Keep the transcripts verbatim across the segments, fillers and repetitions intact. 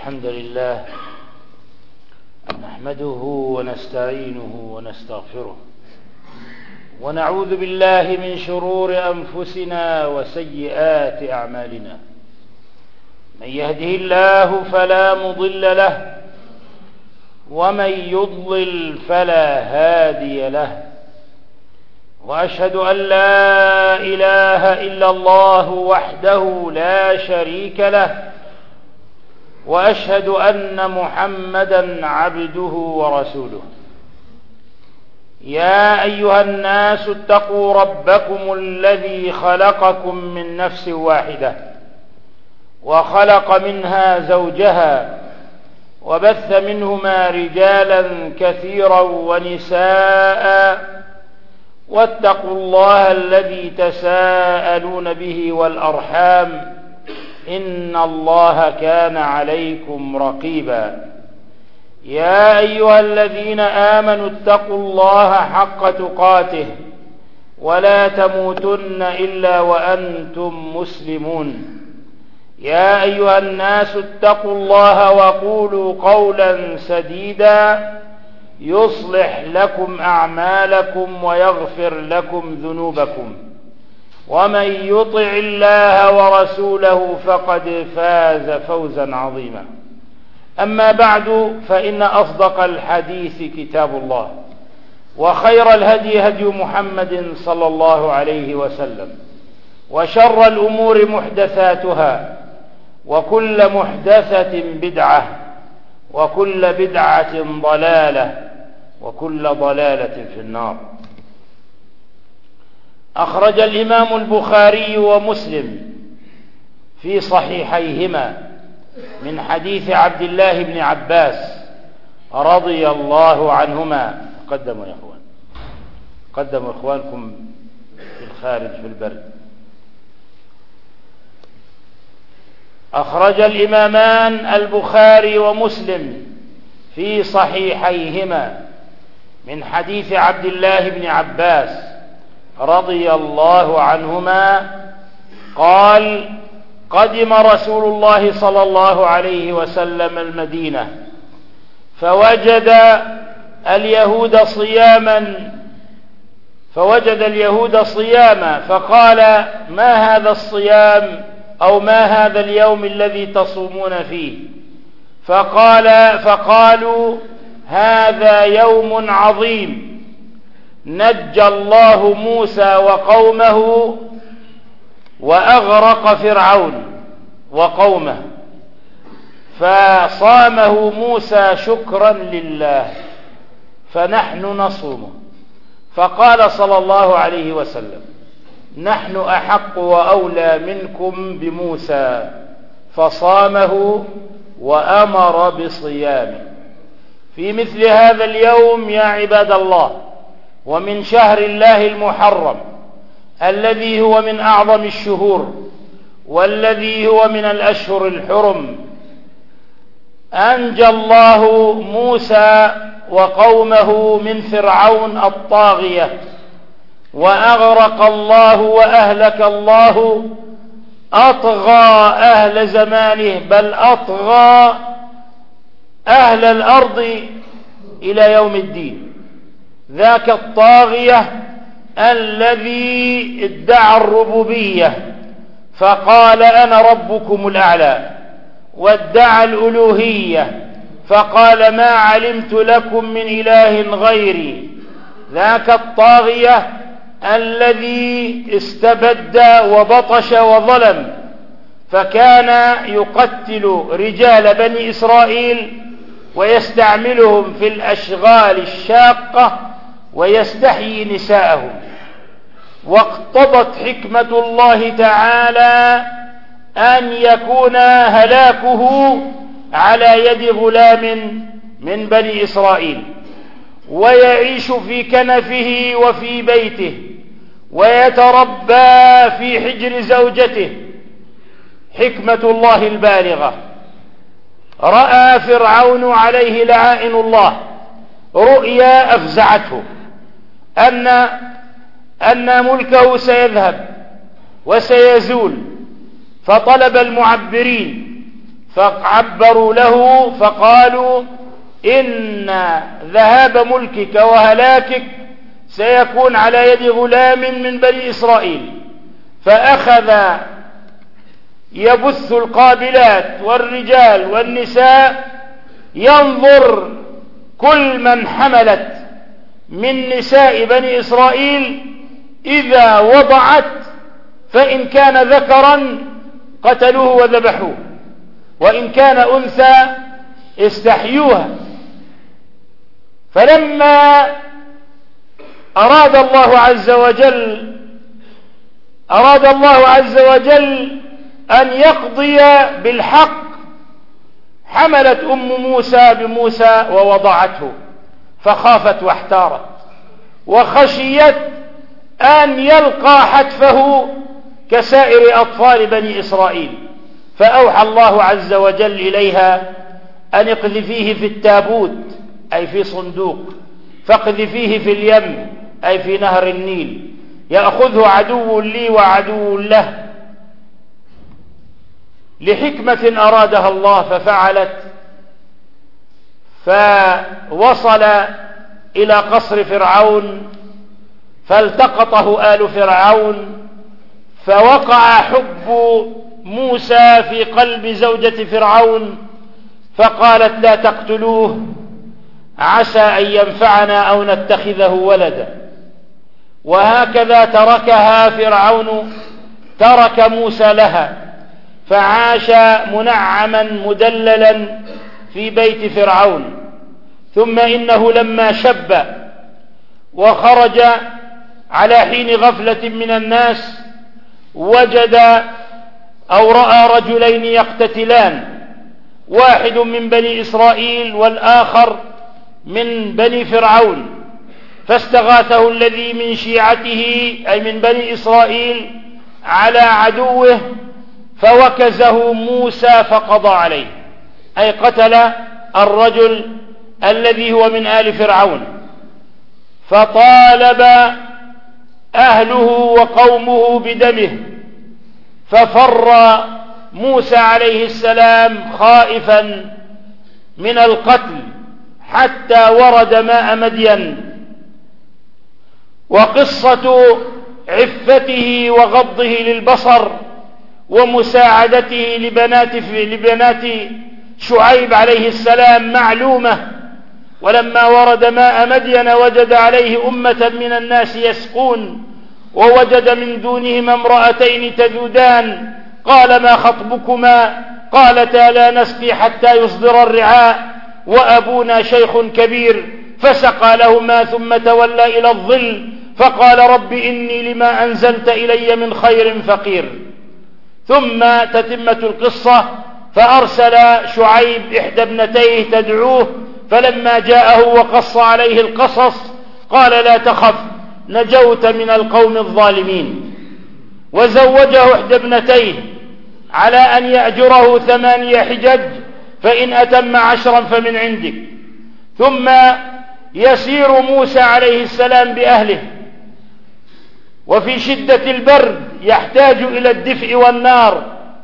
الحمد لله نحمده ونستعينه ونستغفره ونعوذ بالله من شرور أنفسنا وسيئات أعمالنا. من يهده الله فلا مضل له ومن يضلل فلا هادي له، وأشهد أن لا إله إلا الله وحده لا شريك له، وأشهد أن محمدا عبده ورسوله. يا أيها الناس اتقوا ربكم الذي خلقكم من نفس واحدة وخلق منها زوجها وبث منهما رجالا كثيرا ونساء، واتقوا الله الذي تساءلون به والأرحام إن الله كان عليكم رقيبا. يا أيها الذين آمنوا اتقوا الله حق تقاته ولا تموتن إلا وأنتم مسلمون. يا أيها الناس اتقوا الله وقولوا قولا سديدا يصلح لكم أعمالكم ويغفر لكم ذنوبكم، ومن يطع الله ورسوله فقد فاز فوزا عظيما. أما بعد، فإن أصدق الحديث كتاب الله، وخير الهدي هدي محمد صلى الله عليه وسلم، وشر الأمور محدثاتها، وكل محدثة بدعة، وكل بدعة ضلالة، وكل ضلالة في النار. أخرج الإمام البخاري ومسلم في صحيحيهما من حديث عبد الله بن عباس رضي الله عنهما. قدموا يا أخوان، قدموا إخوانكم في الخارج في البرد. أخرج الإمامان البخاري ومسلم في صحيحيهما من حديث عبد الله بن عباس رضي الله عنهما قال: قدم رسول الله صلى الله عليه وسلم المدينة فوجد اليهود صياما فوجد اليهود صياما فقال: ما هذا الصيام أو ما هذا اليوم الذي تصومون فيه؟ فقال فقالوا: هذا يوم عظيم نجى الله موسى وقومه وأغرق فرعون وقومه، فصامه موسى شكرا لله فنحن نصومه. فقال صلى الله عليه وسلم: نحن أحق وأولى منكم بموسى، فصامه وأمر بصيامه. في مثل هذا اليوم يا عباد الله، ومن شهر الله المحرم الذي هو من أعظم الشهور والذي هو من الأشهر الحرم، أنجى الله موسى وقومه من فرعون الطاغية، وأغرق الله وأهلك الله أطغى أهل زمانه، بل أطغى أهل الأرض إلى يوم الدين. ذاك الطاغية الذي ادعى الربوبية فقال: أنا ربكم الأعلى، وادعى الألوهية فقال: ما علمت لكم من إله غيري. ذاك الطاغية الذي استبد وبطش وظلم، فكان يقتل رجال بني إسرائيل ويستعملهم في الأشغال الشاقة ويستحيي نساءهم. واقتضت حكمة الله تعالى أن يكون هلاكه على يد غلام من بني إسرائيل، ويعيش في كنفه وفي بيته ويتربى في حجر زوجته. حكمة الله البالغة. رأى فرعون عليه لعائن الله رؤيا أفزعته أن أن ملكه سيذهب وسيزول، فطلب المعبرين فعبروا له فقالوا إن ذهاب ملكك وهلاكك سيكون على يد غلام من بني إسرائيل. فأخذ يبث القابلات والرجال والنساء ينظر كل من حملت من نساء بني إسرائيل إذا وضعت فإن كان ذكرا قتلوه وذبحوه، وإن كان أنثى استحيوها. فلما أراد الله عز وجل أراد الله عز وجل أن يقضي بالحق حملت أم موسى بموسى ووضعته، فخافت واحتارت وخشيت أن يلقى حتفه كسائر أطفال بني إسرائيل، فأوحى الله عز وجل إليها أن اقذفيه في التابوت أي في صندوق، فاقذفيه في اليم أي في نهر النيل، يأخذه عدو لي وعدو له، لحكمة أرادها الله ففعلت. فوصل إلى قصر فرعون فالتقطه آل فرعون، فوقع حب موسى في قلب زوجة فرعون، فقالت لا تقتلوه عسى أن ينفعنا أو نتخذه ولدا. وهكذا تركها فرعون، ترك موسى لها، فعاش منعما مدللا في بيت فرعون. ثم إنه لما شب وخرج على حين غفلة من الناس وجد أو رأى رجلين يقتتلان، واحد من بني إسرائيل والآخر من بني فرعون، فاستغاثه الذي من شيعته أي من بني إسرائيل على عدوه فوكزه موسى فقضى عليه، أي قتل الرجل الذي هو من آل فرعون. فطالب أهله وقومه بدمه، ففر موسى عليه السلام خائفا من القتل حتى ورد ماء مدين. وقصة عفته وغضه للبصر ومساعدته لبنات, لبنات شعيب عليه السلام معلومة. ولما ورد ماء مدين وجد عليه أمة من الناس يسقون، ووجد من دونهما امرأتين تذودان، قال ما خطبكما؟ قالتا لا نسقي حتى يصدر الرعاء وأبونا شيخ كبير، فسقى لهما ثم تولى إلى الظل فقال رب إني لما أنزلت إلي من خير فقير. ثم تتمة القصة، فأرسل شعيب إحدى ابنتيه تدعوه، فلما جاءه وقص عليه القصص قال لا تخف نجوت من القوم الظالمين. وزوجه إحدى ابنتيه على أن يأجره ثمانية حجج، فإن أتم عشرا فمن عندك. ثم يسير موسى عليه السلام بأهله، وفي شدة البرد يحتاج إلى الدفء والنار،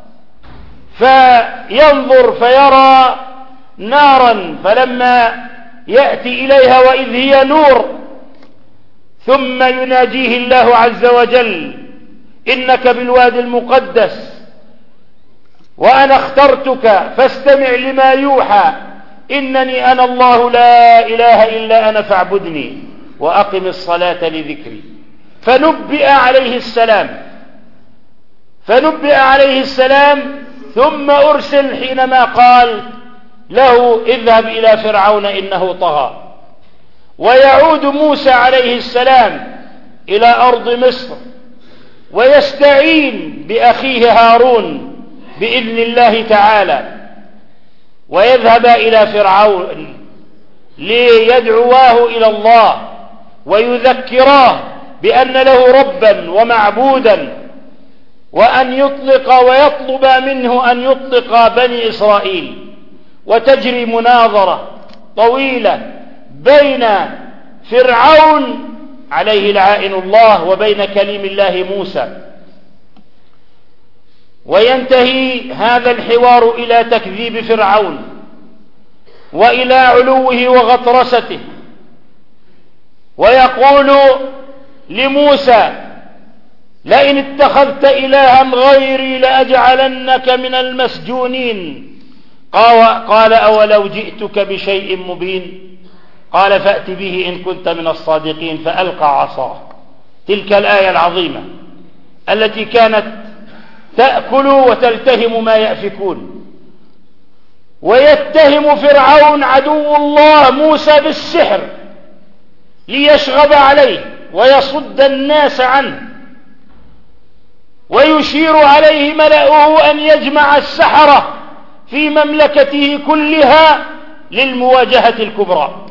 فينظر فيرى نارا، فلما يأتي إليها وإذ هي نور، ثم يناجيه الله عز وجل إنك بالوادي المقدس وأنا اخترتك فاستمع لما يوحى إنني أنا الله لا إله إلا أنا فاعبدني وأقم الصلاة لذكري. فنبئ عليه السلام فنبئ عليه السلام ثم أرسل حينما قال له اذهب إلى فرعون إنه طغى. ويعود موسى عليه السلام إلى أرض مصر ويستعين بأخيه هارون بإذن الله تعالى، ويذهب إلى فرعون ليدعواه إلى الله ويذكراه بأن له ربا ومعبودا، وأن يطلق ويطلب منه أن يطلق بني إسرائيل. وتجري مناظرة طويلة بين فرعون عليه لعائن الله وبين كليم الله موسى. وينتهي هذا الحوار إلى تكذيب فرعون وإلى علوه وغطرسته، ويقول لموسى: لئن اتخذت إلها غيري لأجعلنك من المسجونين. قال: أولو جئتك بشيء مبين؟ قال: فأت به إن كنت من الصادقين. فألقى عصاه. تلك الآية العظيمة التي كانت تأكل وتلتهم ما يأفكون. ويتهم فرعون عدو الله موسى بالسحر ليشغب عليه ويصد الناس عنه، ويشير عليه ملأه أن يجمع السحرة في مملكته كلها للمواجهة الكبرى،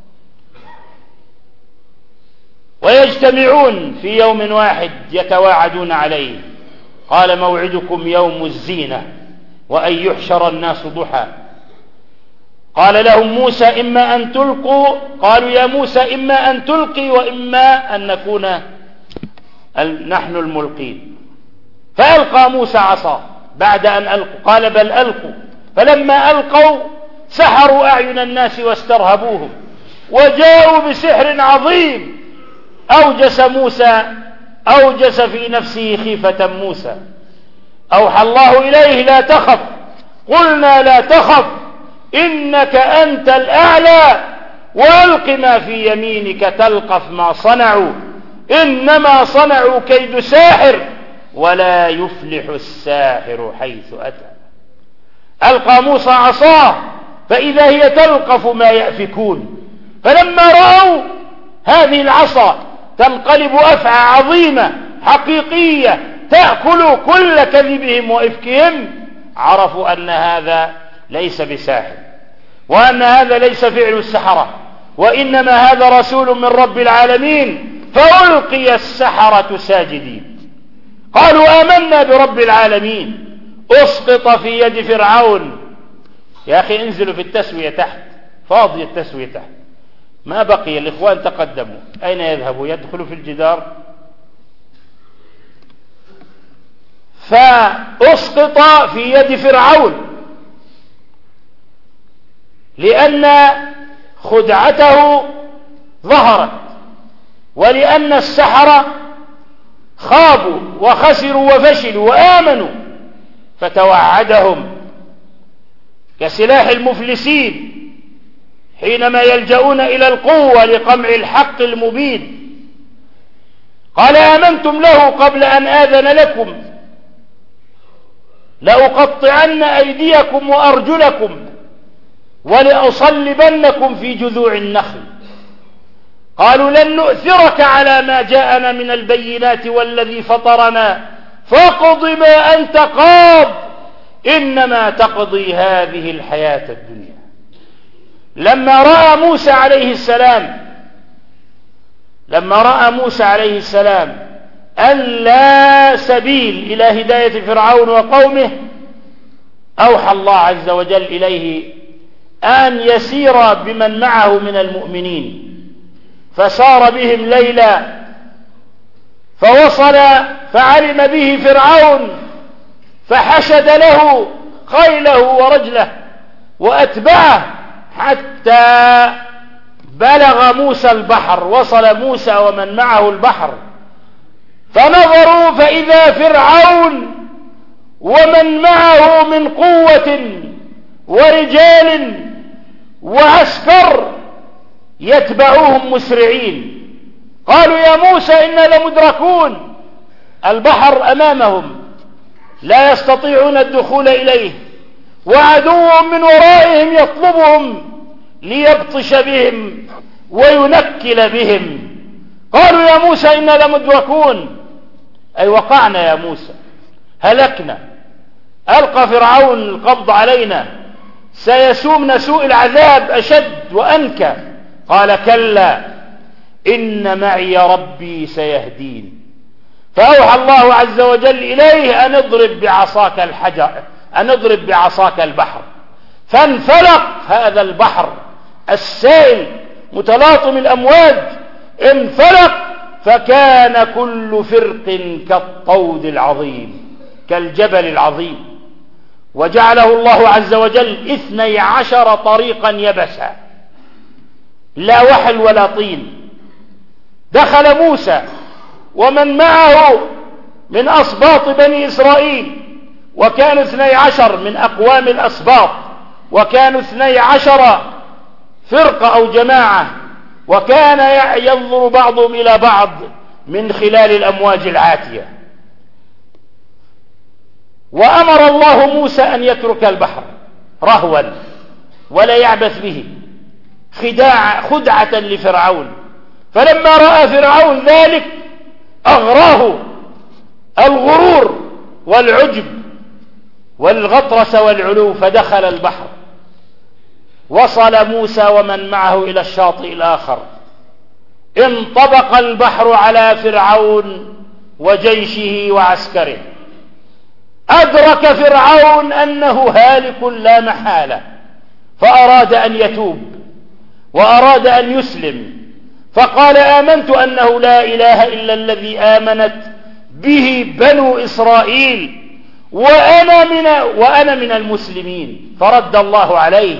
ويجتمعون في يوم واحد يتواعدون عليه. قال: موعدكم يوم الزينة وأن يحشر الناس ضحى. قال لهم موسى: إما أن تلقوا. قالوا: يا موسى إما أن تلقي وإما أن نكون نحن الملقين. فألقى موسى عصاه بعد أن ألقوا. قال: بل ألقوا. فلما ألقوا سحروا أعين الناس واسترهبوهم وجاءوا بسحر عظيم. أوجس موسى أوجس في نفسه خيفة موسى. أوحى الله إليه: لا تخف. قلنا: لا تخف إنك أنت الأعلى وألق ما في يمينك تلقف ما صنعوا إنما صنعوا كيد ساحر ولا يفلح الساحر حيث أتى. ألقى موسى عصاه فإذا هي تلقف ما يأفكون. فلما رأوا هذه العصا تنقلب أفعى عظيمة حقيقية تأكل كل كذبهم وإفكهم، عرفوا أن هذا ليس بساحر، وأن هذا ليس فعل السحرة، وإنما هذا رسول من رب العالمين. فألقي السحرة ساجدين قالوا: آمنا برب العالمين. أسقط في يد فرعون. يا أخي انزلوا في التسوية تحت، فاضي التسوية تحت، ما بقي. الإخوان تقدموا، أين يذهبوا؟ يدخلوا في الجدار. فأسقط في يد فرعون لأن خدعته ظهرت، ولأن السحرة خابوا وخسروا وفشلوا وآمنوا، فتوعدهم كسلاح المفلسين حينما يلجؤون إلى القوة لقمع الحق المبين. قال: آمنتم له قبل أن آذن لكم لأقطعن أيديكم وأرجلكم ولأصلبنكم في جذوع النخل. قالوا: لن نؤثرك على ما جاءنا من البينات والذي فطرنا فاقض ما أنت قاض إنما تقضي هذه الحياة الدنيا. لما رأى موسى عليه السلام لما رأى موسى عليه السلام أن لا سبيل إلى هداية فرعون وقومه، أوحى الله عز وجل إليه أن يسير بمن معه من المؤمنين. فسار بهم ليلا فوصل فعلم به فرعون فحشد له خيله ورجله وأتبعه حتى بلغ موسى البحر. وصل موسى ومن معه البحر فنظروا فإذا فرعون ومن معه من قوة ورجال وعسكر يتبعوهم مسرعين. قالوا: يا موسى إنا لمدركون. البحر أمامهم لا يستطيعون الدخول إليه، وعدو من ورائهم يطلبهم ليبطش بهم وينكل بهم. قالوا: يا موسى إنا لمدركون، أي وقعنا يا موسى، هلكنا، ألقى فرعون القبض علينا، سيسومنا سوء العذاب أشد وأنكى. قال: كلا إن معي ربي سيهدين. فأوحى الله عز وجل إليه أن اضرب بعصاك الحجر أن اضرب بعصاك البحر. فانفلق هذا البحر السائل متلاطم الأمواج، انفلق فكان كل فرق كالطود العظيم. كالجبل العظيم، وجعله الله عز وجل اثني عشر طريقا يبسا لا وحل ولا طين. دخل موسى ومن معه من أسباط بني إسرائيل، وكانوا اثني عشر من أقوام الأسباط، وكانوا اثني عشر فرقة أو جماعة، وكان ينظر بعضهم إلى بعض من خلال الأمواج العاتية. وأمر الله موسى أن يترك البحر رهوا ولا يعبث به خداع خدعة لفرعون. فلما رأى فرعون ذلك أغراه الغرور والعجب والغطرسة والعلو، فدخل البحر. وصل موسى ومن معه إلى الشاطئ الآخر، انطبق البحر على فرعون وجيشه وعسكره. أدرك فرعون أنه هالك لا محالة، فأراد أن يتوب وأراد أن يسلم، فقال آمنت أنه لا إله إلا الذي آمنت به بنو إسرائيل وأنا من, وأنا من المسلمين. فرد الله عليه: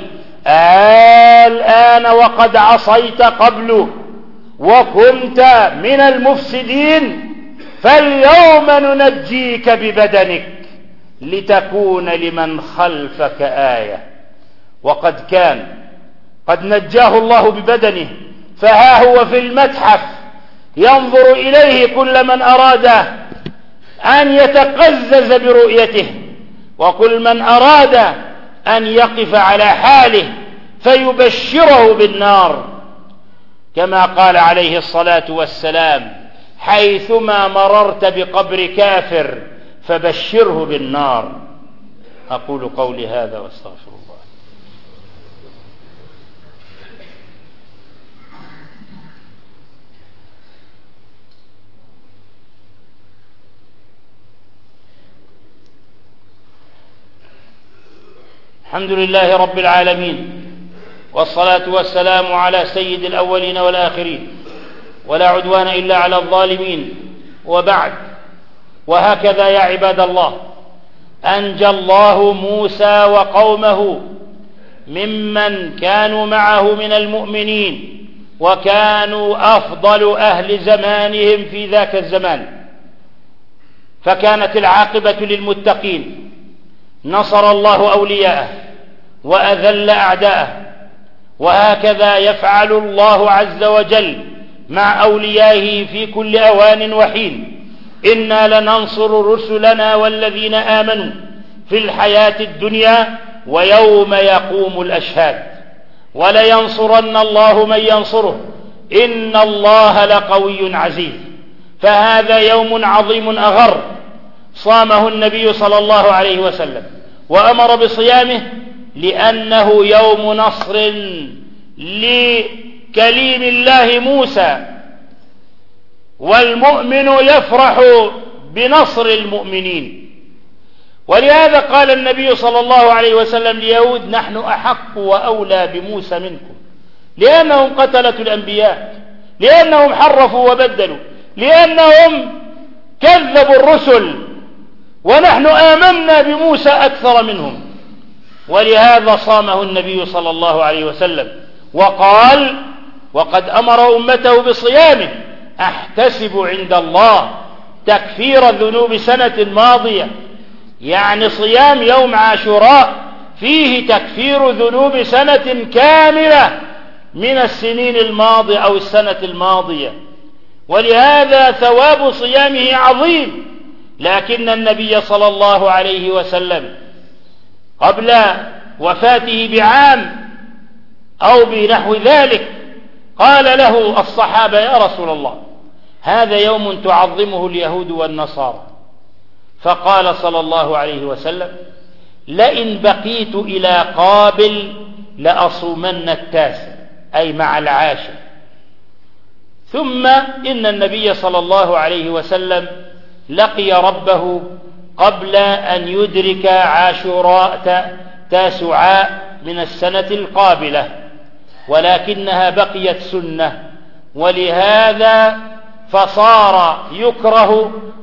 الآن وقد عصيت قبل وكنت من المفسدين، فاليوم ننجيك ببدنك لتكون لمن خلفك آية. وقد كان قد نجاه الله ببدنه، فها هو في المتحف ينظر إليه كل من أراد أن يتقزز برؤيته، وكل من أراد أن يقف على حاله فيبشره بالنار، كما قال عليه الصلاة والسلام: حيثما مررت بقبر كافر فبشره بالنار. أقول قولي هذا واستغفر الله. الحمد لله رب العالمين، والصلاة والسلام على سيد الأولين والآخرين، ولا عدوان إلا على الظالمين، وبعد. وهكذا يا عباد الله أنجى الله موسى وقومه ممن كانوا معه من المؤمنين، وكانوا أفضل أهل زمانهم في ذاك الزمان، فكانت العاقبة للمتقين. نصر الله أولياءه وأذل أعداءه، وهكذا يفعل الله عز وجل مع أوليائه في كل أوان وحين. إنا لننصر رسلنا والذين آمنوا في الحياة الدنيا ويوم يقوم الأشهاد، ولينصرن الله من ينصره إن الله لقوي عزيز. فهذا يوم عظيم أغر صامه النبي صلى الله عليه وسلم وأمر بصيامه، لأنه يوم نصر لكليم الله موسى، والمؤمن يفرح بنصر المؤمنين. ولهذا قال النبي صلى الله عليه وسلم ليهود: نحن أحق وأولى بموسى منكم، لأنهم قتلة الأنبياء، لأنهم حرفوا وبدلوا، لأنهم كذبوا الرسل، ونحن آمنا بموسى أكثر منهم. ولهذا صامه النبي صلى الله عليه وسلم وقال: وقد أمر أمته بصيامه أحتسب عند الله تكفير ذنوب سنة ماضية. يعني صيام يوم عاشوراء فيه تكفير ذنوب سنة كاملة من السنين الماضية أو السنة الماضية، ولهذا ثواب صيامه عظيم. لكن النبي صلى الله عليه وسلم قبل وفاته بعام أو بنحو ذلك قال له الصحابة: يا رسول الله، هذا يوم تعظمه اليهود والنصارى. فقال صلى الله عليه وسلم: لئن بقيت إلى قابل لأصومن التاسع، أي مع العاشر. ثم إن النبي صلى الله عليه وسلم لقي ربه قبل أن يدرك عاشوراء تاسعاء من السنة القابلة، ولكنها بقيت سنة، ولهذا فصار يكره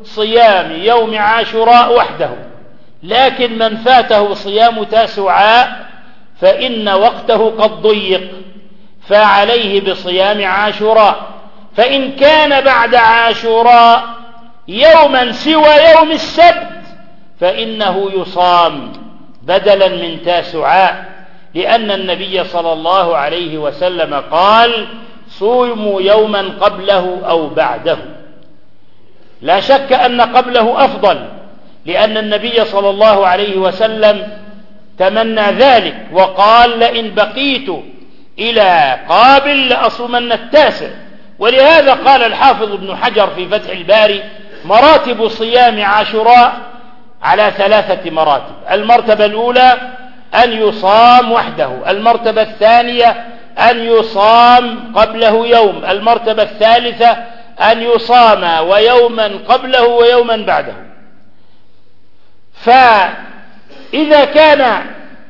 صيام يوم عاشوراء وحده، لكن من فاته صيام تاسوعاء فإن وقته قد ضيق، فعليه بصيام عاشوراء. فإن كان بعد عاشوراء يوما سوى يوم السبت فإنه يصام بدلا من تاسوعاء، لأن النبي صلى الله عليه وسلم قال: صوموا يوما قبله أو بعده. لا شك أن قبله أفضل، لأن النبي صلى الله عليه وسلم تمنى ذلك وقال: لئن بقيت إلى قابل لأصومن التاسع. ولهذا قال الحافظ ابن حجر في فتح الباري: مراتب صيام عاشوراء على ثلاثة مراتب. المرتبة الأولى أن يصام وحده، المرتبة الثانية أن يصام قبله يوم، المرتبة الثالثة أن يصام ويوما قبله ويوما بعده. فإذا كان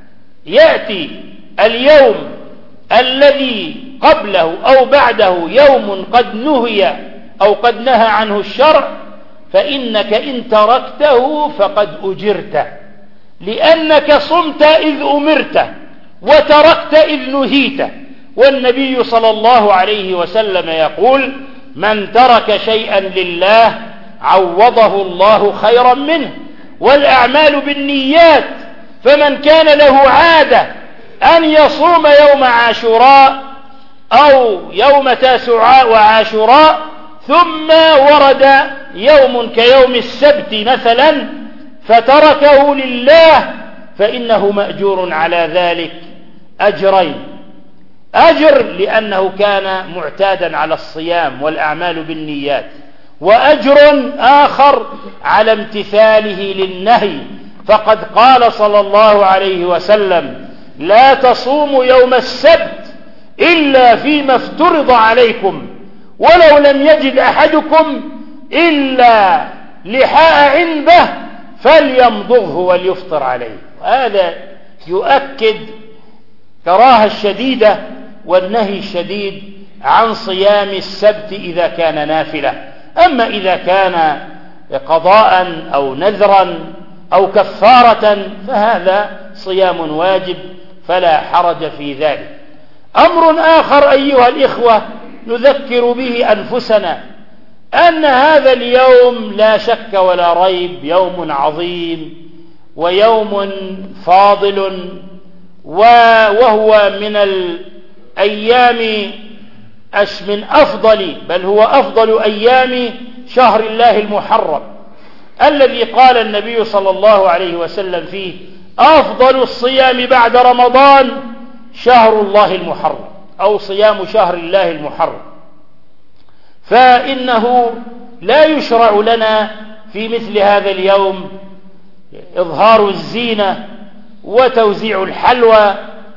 يأتي اليوم الذي قبله أو بعده يوم قد نهي أو قد نهى عنه الشرع، فإنك إن تركته فقد أجرت، لأنك صمت إذ أمرت وتركت إذ نهيت. والنبي صلى الله عليه وسلم يقول: من ترك شيئا لله عوضه الله خيرا منه، والأعمال بالنيات. فمن كان له عادة أن يصوم يوم عاشوراء أو يوم تاسوعاء وعاشوراء ثم ورد يوم كيوم السبت مثلا فتركه لله، فإنه مأجور على ذلك أجرين: أجر لأنه كان معتادا على الصيام والأعمال بالنيات، وأجر آخر على امتثاله للنهي. فقد قال صلى الله عليه وسلم: لا تصوموا يوم السبت إلا فيما افترض عليكم، ولو لم يجد أحدكم إلا لحاء عنبه فليمضغه وليفطر عليه. هذا يؤكد كراهة الشديدة والنهي الشديد عن صيام السبت إذا كان نافلة. أما إذا كان قضاء أو نذرا أو كفارة فهذا صيام واجب فلا حرج في ذلك. أمر آخر أيها الإخوة نذكر به أنفسنا، أن هذا اليوم لا شك ولا ريب يوم عظيم ويوم فاضل، وهو من الأيام من أفضل بل هو أفضل أيام شهر الله المحرم، الذي قال النبي صلى الله عليه وسلم فيه: أفضل الصيام بعد رمضان شهر الله المحرم، أو صيام شهر الله المحرم. فإنه لا يشرع لنا في مثل هذا اليوم إظهار الزينة وتوزيع الحلوى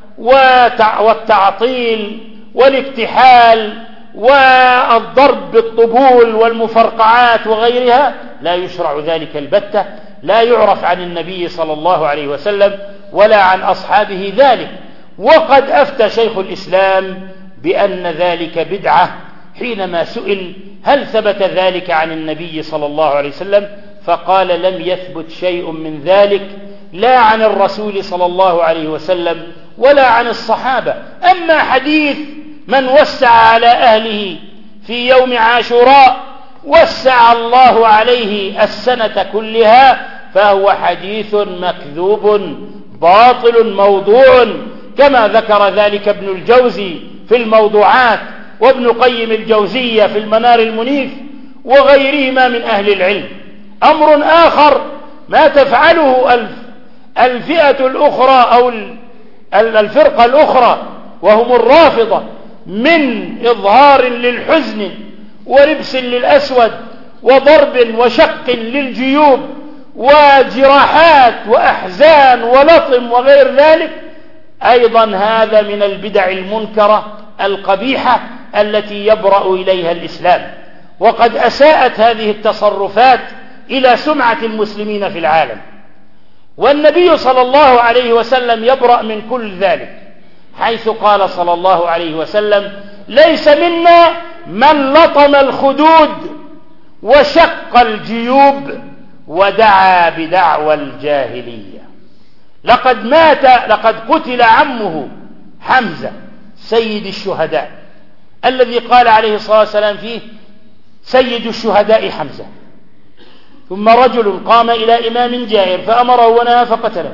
والتعطيل والاكتحال والضرب بالطبول والمفرقعات وغيرها، لا يشرع ذلك البتة، لا يعرف عن النبي صلى الله عليه وسلم ولا عن أصحابه ذلك. وقد أفتى شيخ الإسلام بأن ذلك بدعة حينما سئل: هل ثبت ذلك عن النبي صلى الله عليه وسلم؟ فقال: لم يثبت شيء من ذلك، لا عن الرسول صلى الله عليه وسلم ولا عن الصحابة. أما حديث من وسع على أهله في يوم عاشوراء وسع الله عليه السنة كلها، فهو حديث مكذوب باطل موضوع، كما ذكر ذلك ابن الجوزي في الموضوعات، وابن قيم الجوزية في المنار المنيف، وغيرهما من أهل العلم. أمر آخر ما تفعله الفئة الأخرى أو الفرقة الأخرى وهم الرافضة من إظهار للحزن ولبس للأسود وضرب وشق للجيوب وجراحات وأحزان ولطم وغير ذلك، أيضا هذا من البدع المنكرة القبيحة التي يبرأ إليها الإسلام. وقد أساءت هذه التصرفات إلى سمعة المسلمين في العالم، والنبي صلى الله عليه وسلم يبرأ من كل ذلك، حيث قال صلى الله عليه وسلم: ليس منا من لطم الخدود وشق الجيوب ودعا بدعوى الجاهلية. لقد مات لقد قتل عمه حمزة سيد الشهداء الذي قال عليه الصلاة والسلام فيه سيد الشهداء حمزة. ثم رجل قام إلى إمام جائر فأمره ونهى فقتله.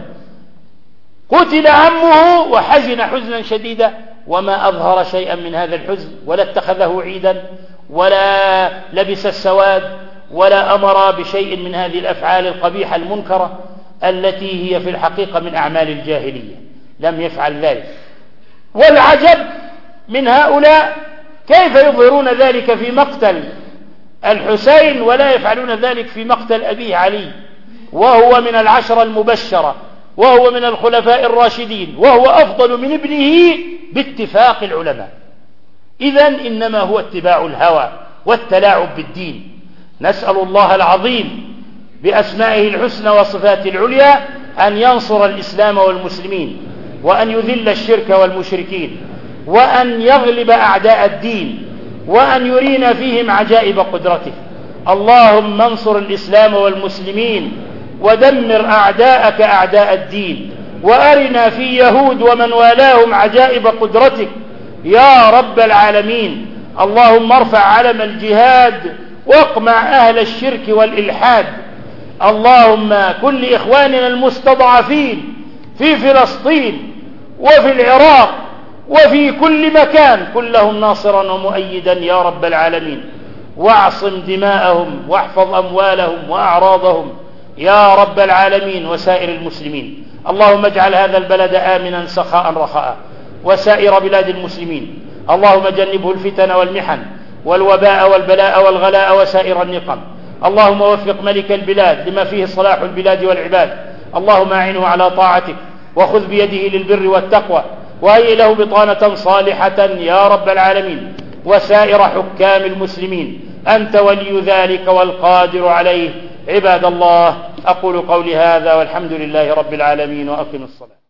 قتل عمه وحزن حزنا شديدا، وما أظهر شيئا من هذا الحزن ولا اتخذه عيدا ولا لبس السواد ولا أمر بشيء من هذه الأفعال القبيحة المنكرة التي هي في الحقيقة من أعمال الجاهلية، لم يفعل ذلك. والعجب من هؤلاء كيف يظهرون ذلك في مقتل الحسين ولا يفعلون ذلك في مقتل أبيه علي، وهو من العشرة المبشرة وهو من الخلفاء الراشدين وهو أفضل من ابنه باتفاق العلماء. إذن إنما هو اتباع الهوى والتلاعب بالدين. نسأل الله العظيم بأسمائه الحسنى وصفاته العليا أن ينصر الإسلام والمسلمين، وأن يذل الشرك والمشركين، وأن يغلب أعداء الدين، وأن يرينا فيهم عجائب قدرته. اللهم انصر الإسلام والمسلمين ودمر أعداءك أعداء الدين، وأرنا في يهود ومن والاهم عجائب قدرتك يا رب العالمين. اللهم ارفع علم الجهاد واقمع أهل الشرك والإلحاد. اللهم كن لإخواننا المستضعفين في فلسطين وفي العراق وفي كل مكان كن لهم ناصرا ومؤيدا يا رب العالمين، واعصم دماءهم واحفظ أموالهم وأعراضهم يا رب العالمين وسائر المسلمين. اللهم اجعل هذا البلد آمنا سخاء رخاء وسائر بلاد المسلمين. اللهم جنبه الفتن والمحن والوباء والبلاء والغلاء وسائر النقم. اللهم وفق ملك البلاد لما فيه صلاح البلاد والعباد. اللهم أعنه على طاعتك وخذ بيده للبر والتقوى وهيئ له بطانة صالحة يا رب العالمين، وسائر حكام المسلمين. أنت ولي ذلك والقادر عليه. عباد الله، أقول قولي هذا والحمد لله رب العالمين، وأقم الصلاة.